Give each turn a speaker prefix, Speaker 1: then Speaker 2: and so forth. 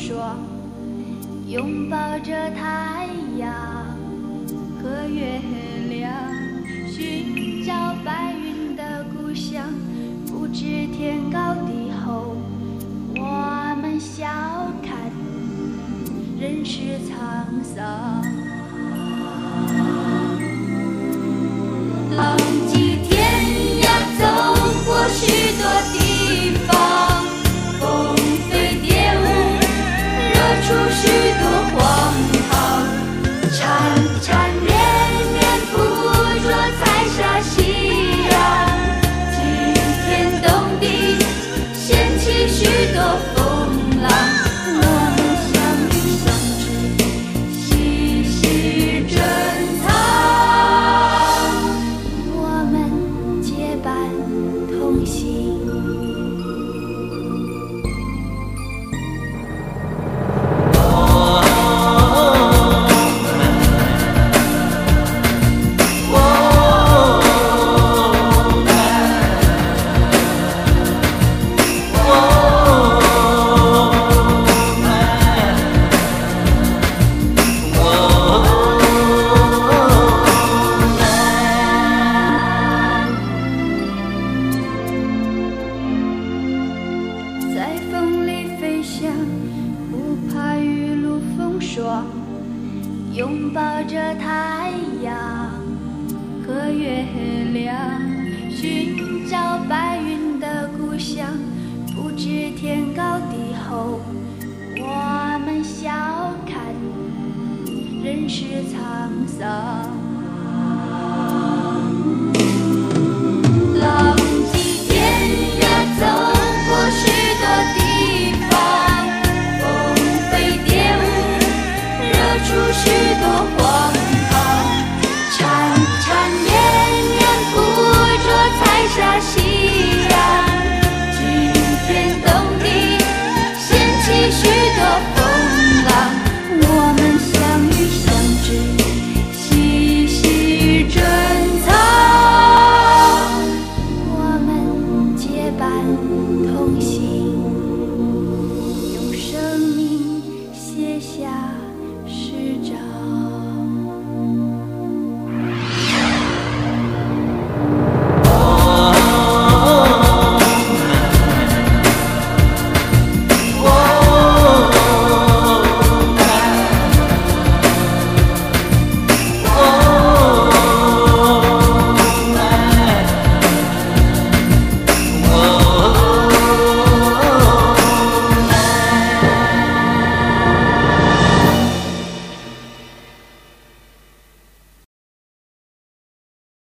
Speaker 1: 霜，拥抱着太阳和月亮，寻找白云的故乡。不知天高地厚，我们笑看人世沧桑。浪迹天涯，走过许多地方，风飞蝶舞，惹出许多荒唐。缠缠绵绵，捕捉彩霞夕阳，惊天动地，掀起许多风浪。我们相遇相知，细细珍藏，我们结伴同行。在风里飞翔，不怕雨露风霜，拥抱着太阳和月亮，寻找白云的故乡。不知天高地厚，我们笑看人世沧桑。浪迹天涯，走过许多地方，风飞蝶舞，惹出许多荒唐。缠缠绵绵，捕捉彩霞夕阳，惊天动地，掀起许多风浪。我们相遇相知，细细珍藏，我们结伴同行。